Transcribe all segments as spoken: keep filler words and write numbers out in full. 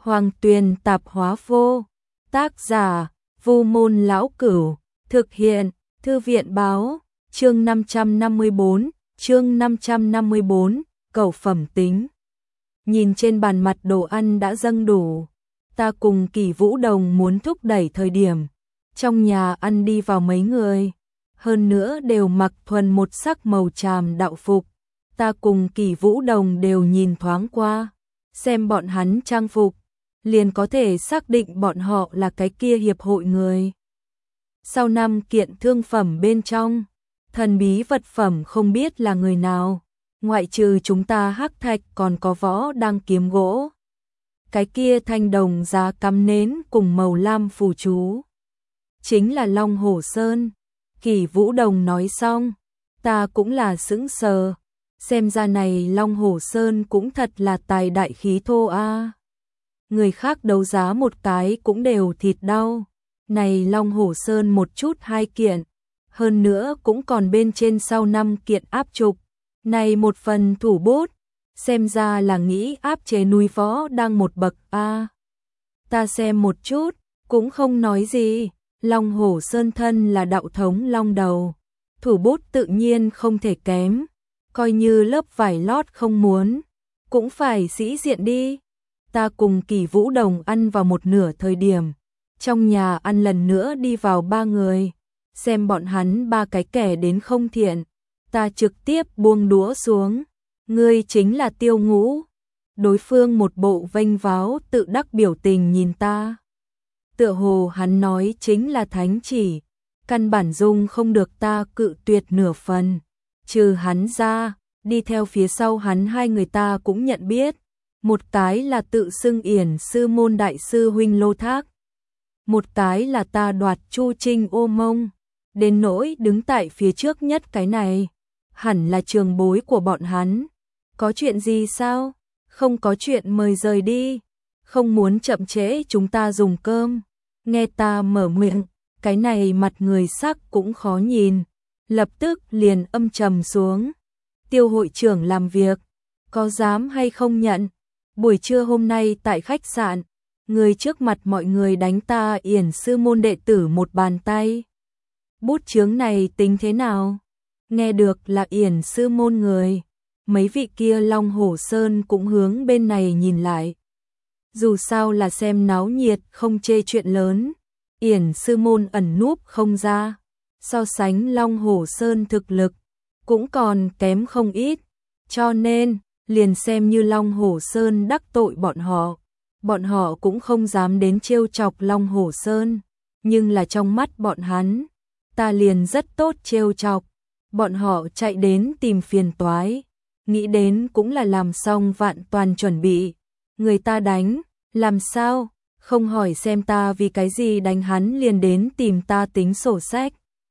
Hoàng Tuyền Tạp Hóa Vô. Tác giả: Vu Môn Lão Cửu. Thực hiện: Thư viện Báo. Chương năm trăm năm mươi bốn, chương năm trăm năm mươi bốn, cầu phẩm tính. Nhìn trên bàn mặt đồ ăn đã dâng đủ, ta cùng Kỳ Vũ Đồng muốn thúc đẩy thời điểm. Trong nhà ăn đi vào mấy người, hơn nữa đều mặc thuần một sắc màu tràm đạo phục. Ta cùng Kỳ Vũ Đồng đều nhìn thoáng qua, xem bọn hắn trang phục, liền có thể xác định bọn họ là cái kia hiệp hội người. Sau năm kiện thương phẩm bên trong, thần bí vật phẩm không biết là người nào, ngoại trừ chúng ta hắc thạch còn có võ đang kiếm gỗ. Cái kia thanh đồng giá cắm nến cùng màu lam phù chú, chính là Long Hổ Sơn. Kỳ Vũ Đồng nói xong, ta cũng là sững sờ, xem ra này Long Hổ Sơn cũng thật là tài đại khí thô a. Người khác đấu giá một cái cũng đều thịt đau, này Long Hổ Sơn một chút hai kiện, hơn nữa cũng còn bên trên sau năm kiện áp trục, này một phần thủ bút, xem ra là nghĩ áp chế núi võ đang một bậc a. Ta xem một chút, cũng không nói gì, Long Hổ Sơn thân là đạo thống long đầu, thủ bút tự nhiên không thể kém, coi như lớp vải lót không muốn, cũng phải sĩ diện đi. Ta cùng Kỳ Vũ Đồng ăn vào một nửa thời điểm, trong nhà ăn lần nữa đi vào ba người, xem bọn hắn ba cái kẻ đến không thiện, ta trực tiếp buông đũa xuống. Ngươi chính là Tiêu Ngũ. Đối phương một bộ vênh váo tự đắc biểu tình nhìn ta, tựa hồ hắn nói chính là thánh chỉ, căn bản dung không được ta cự tuyệt nửa phần. Trừ hắn ra, đi theo phía sau hắn hai người ta cũng nhận biết, một cái là tự xưng Yển Sư Môn đại sư huynh Lô Thác, một cái là ta đoạt Chu Trinh Ô Mông. Đến nỗi đứng tại phía trước nhất cái này, hẳn là trường bối của bọn hắn. Có chuyện gì sao? Không có chuyện mời rời đi, không muốn chậm trễ chúng ta dùng cơm. Nghe ta mở miệng, cái này mặt người sắc cũng khó nhìn, lập tức liền âm trầm xuống. Tiêu hội trưởng làm việc, có dám hay không nhận? Buổi trưa hôm nay tại khách sạn, người trước mặt mọi người đánh ta Yển Sư Môn đệ tử một bàn tay. Bút chướng này tính thế nào? Nghe được là Yển Sư Môn người, mấy vị kia Long Hổ Sơn cũng hướng bên này nhìn lại. Dù sao là xem náo nhiệt không chê chuyện lớn, Yển Sư Môn ẩn núp không ra, so sánh Long Hổ Sơn thực lực cũng còn kém không ít, cho nên liền xem như Long Hổ Sơn đắc tội bọn họ, bọn họ cũng không dám đến trêu chọc Long Hổ Sơn, nhưng là trong mắt bọn hắn, ta liền rất tốt trêu chọc, bọn họ chạy đến tìm phiền toái, nghĩ đến cũng là làm xong vạn toàn chuẩn bị, người ta đánh, làm sao, không hỏi xem ta vì cái gì đánh hắn liền đến tìm ta tính sổ sách.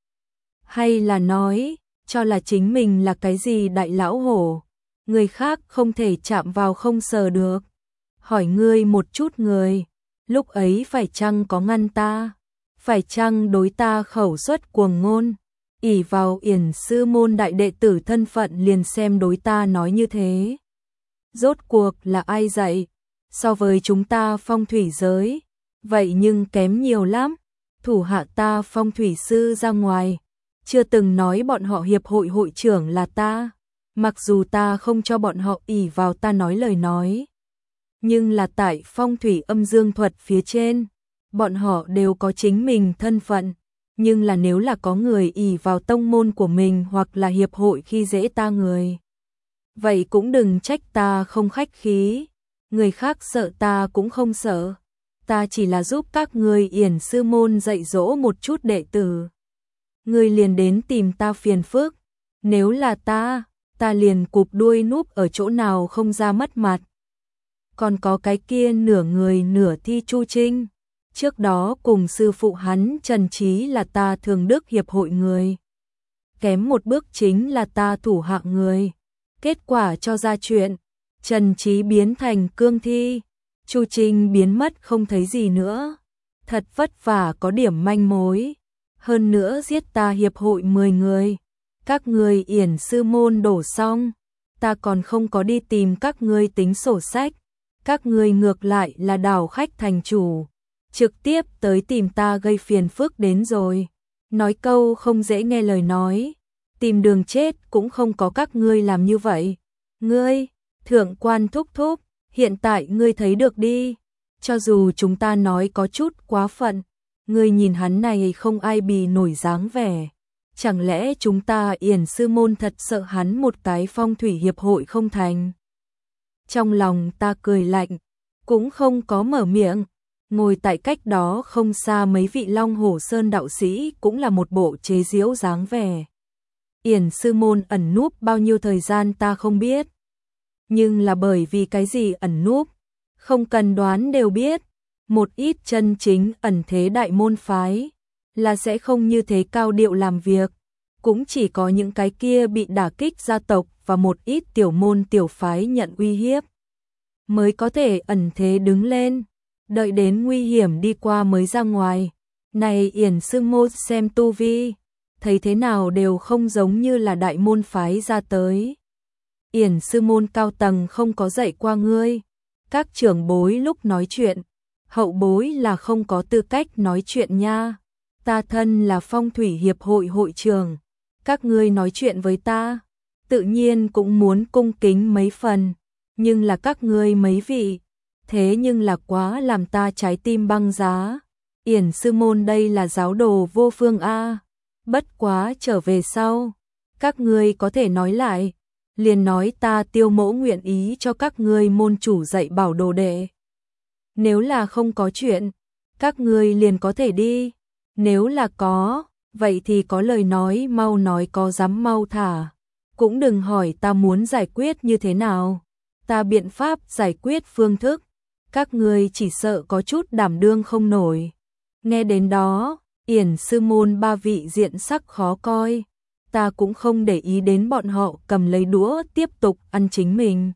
Hay là nói, cho là chính mình là cái gì đại lão hổ, người khác không thể chạm vào không sờ được. Hỏi ngươi một chút người, lúc ấy phải chăng có ngăn ta, phải chăng đối ta khẩu xuất cuồng ngôn, ỷ vào Yển Sư Môn đại đệ tử thân phận liền xem đối ta nói như thế. Rốt cuộc là ai dạy, so với chúng ta phong thủy giới, vậy nhưng kém nhiều lắm, thủ hạ ta phong thủy sư ra ngoài, chưa từng nói bọn họ hiệp hội hội trưởng là ta, mặc dù ta không cho bọn họ ỷ vào ta nói lời nói. Nhưng là tại phong thủy âm dương thuật phía trên, bọn họ đều có chính mình thân phận, nhưng là nếu là có người ỷ vào tông môn của mình hoặc là hiệp hội khi dễ ta người, vậy cũng đừng trách ta không khách khí, người khác sợ ta cũng không sợ, ta chỉ là giúp các người Yển Sư Môn dạy dỗ một chút đệ tử. Người liền đến tìm ta phiền phức, nếu là ta, ta liền cụp đuôi núp ở chỗ nào không ra mất mặt. Còn có cái kia nửa người nửa thi Chu Trinh, trước đó cùng sư phụ hắn Trần Trí là ta thường đức hiệp hội người. Kém một bước chính là ta thủ hạ người. Kết quả cho ra chuyện, Trần Trí biến thành cương thi, Chu Trinh biến mất không thấy gì nữa. Thật vất vả có điểm manh mối, hơn nữa giết ta hiệp hội mười người. Các người Yển Sư Môn đổ xong, ta còn không có đi tìm các ngươi tính sổ sách. các ngươi ngược lại là đảo khách thành chủ, trực tiếp tới tìm ta gây phiền phức đến rồi. Nói câu không dễ nghe lời nói, tìm đường chết cũng không có các ngươi làm như vậy. Ngươi, thượng quan thúc thúc, hiện tại ngươi thấy được đi, cho dù chúng ta nói có chút quá phận, ngươi nhìn hắn này không ai bì nổi dáng vẻ. Chẳng lẽ chúng ta Yển sư môn thật sợ hắn một cái phong thủy hiệp hội không thành? Trong lòng ta cười lạnh, cũng không có mở miệng. Ngồi tại cách đó không xa mấy vị Long Hổ Sơn đạo sĩ cũng là một bộ chế giễu dáng vẻ. Yển sư môn ẩn núp bao nhiêu thời gian ta không biết. Nhưng là bởi vì cái gì ẩn núp, không cần đoán đều biết. Một ít chân chính ẩn thế đại môn phái là sẽ không như thế cao điệu làm việc. Cũng chỉ có những cái kia bị đả kích gia tộc và một ít tiểu môn tiểu phái nhận uy hiếp mới có thể ẩn thế đứng lên, đợi đến nguy hiểm đi qua mới ra ngoài. Này Yển sư môn xem tu vi, thấy thế nào đều không giống như là đại môn phái ra tới. Yển sư môn cao tầng không có dạy qua ngươi. Các trưởng bối lúc nói chuyện, hậu bối là không có tư cách nói chuyện nha. Ta thân là phong thủy hiệp hội hội trưởng, các ngươi nói chuyện với ta, tự nhiên cũng muốn cung kính mấy phần, nhưng là các ngươi mấy vị, thế nhưng là quá làm ta trái tim băng giá. Yển sư môn đây là giáo đồ vô phương a. Bất quá trở về sau, các ngươi có thể nói lại, liền nói ta Tiêu Mỗ nguyện ý cho các ngươi môn chủ dạy bảo đồ đệ. Nếu là không có chuyện, các ngươi liền có thể đi. Nếu là có, vậy thì có lời nói mau nói, có dám mau thả. Cũng đừng hỏi ta muốn giải quyết như thế nào. Ta biện pháp giải quyết phương thức, các ngươi chỉ sợ có chút đảm đương không nổi. Nghe đến đó, Yển sư môn ba vị diện sắc khó coi. Ta cũng không để ý đến bọn họ cầm lấy đũa tiếp tục ăn chính mình.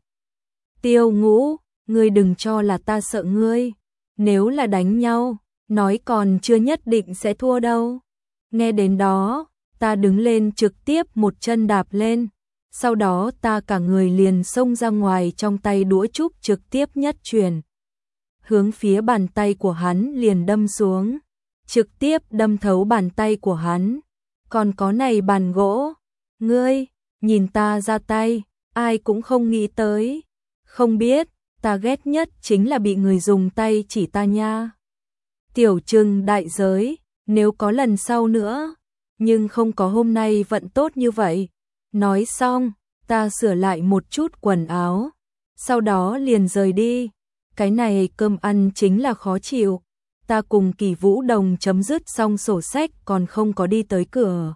Tiêu Ngũ, ngươi đừng cho là ta sợ ngươi. Nếu là đánh nhau, nói còn chưa nhất định sẽ thua đâu. Nghe đến đó, ta đứng lên trực tiếp một chân đạp lên. Sau đó ta cả người liền xông ra ngoài, trong tay đũa trúc trực tiếp nhất truyền. Hướng phía bàn tay của hắn liền đâm xuống. Trực tiếp đâm thấu bàn tay của hắn. Còn có này bàn gỗ. Ngươi, nhìn ta ra tay, ai cũng không nghĩ tới. Không biết, ta ghét nhất chính là bị người dùng tay chỉ ta nha. Tiểu Trừng đại giới, nếu có lần sau nữa, nhưng không có hôm nay vận tốt như vậy. Nói xong, ta sửa lại một chút quần áo, sau đó liền rời đi. Cái này cơm ăn chính là khó chịu. Ta cùng Kỳ Vũ Đồng chấm dứt xong sổ sách còn không có đi tới cửa.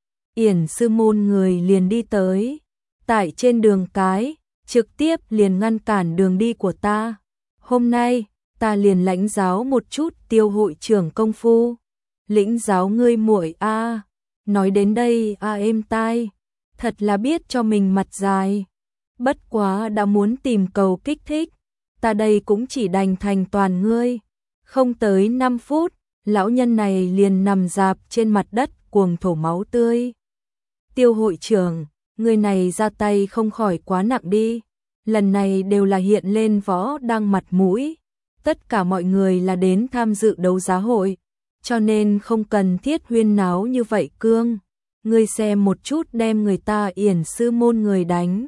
Yển sư môn người liền đi tới. Tại trên đường cái, trực tiếp liền ngăn cản đường đi của ta. Hôm nay, ta liền lãnh giáo một chút Tiêu hội trưởng công phu. Lĩnh giáo ngươi muội a. Nói đến đây a êm tai, thật là biết cho mình mặt dài. Bất quá đã muốn tìm cầu kích thích, ta đây cũng chỉ đành thành toàn ngươi. Không tới năm phút, lão nhân này liền nằm rạp trên mặt đất cuồng thổ máu tươi. Tiêu hội trưởng, người này ra tay không khỏi quá nặng đi. Lần này đều là hiện lên võ đang mặt mũi. Tất cả mọi người là đến tham dự đấu giá hội, cho nên không cần thiết huyên náo như vậy cương. Ngươi xem một chút đem người ta Yển sư môn người đánh.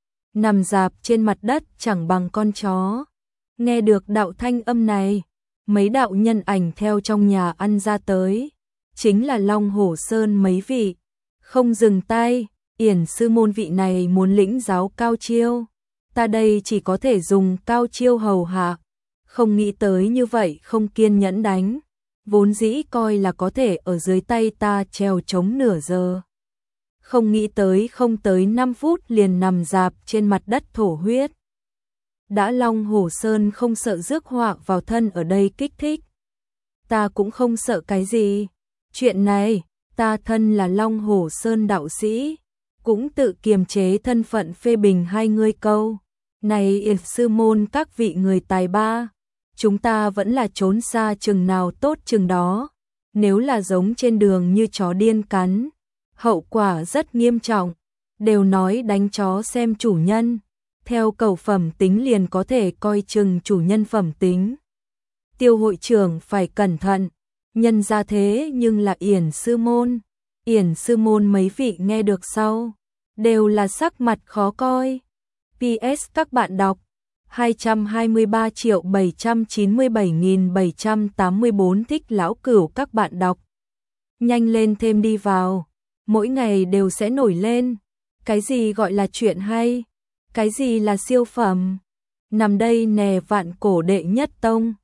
Nằm rạp trên mặt đất chẳng bằng con chó. Nghe được đạo thanh âm này, mấy đạo nhân ảnh theo trong nhà ăn ra tới. Chính là Long Hổ Sơn mấy vị. Không dừng tay, Yển sư môn vị này muốn lĩnh giáo cao chiêu. Ta đây chỉ có thể dùng cao chiêu hầu hạ. Không nghĩ tới như vậy không kiên nhẫn đánh. Vốn dĩ coi là có thể ở dưới tay ta treo chống nửa giờ. Không nghĩ tới không tới năm phút liền nằm rạp trên mặt đất thổ huyết. Đã Long Hổ Sơn không sợ rước họa vào thân ở đây kích thích. Ta cũng không sợ cái gì. Chuyện này, ta thân là Long Hổ Sơn đạo sĩ, cũng tự kiềm chế thân phận phê bình hai ngươi câu. Này Yển sư môn các vị người tài ba, chúng ta vẫn là trốn xa chừng nào tốt chừng đó. Nếu là giống trên đường như chó điên cắn, hậu quả rất nghiêm trọng. Đều nói đánh chó xem chủ nhân, theo cầu phẩm tính liền có thể coi chừng chủ nhân phẩm tính. Tiêu hội trưởng phải cẩn thận, nhân ra thế nhưng là Yển sư môn. Yển sư môn mấy vị nghe được sau, đều là sắc mặt khó coi. pê ét các bạn đọc, hai trăm hai mươi ba triệu bảy trăm chín mươi bảy nghìn bảy trăm tám mươi bốn thích lão cửu các bạn đọc. Nhanh lên thêm đi vào, mỗi ngày đều sẽ nổi lên. Cái gì gọi là chuyện hay? Cái gì là siêu phẩm? Nằm đây nè vạn cổ đệ nhất tông.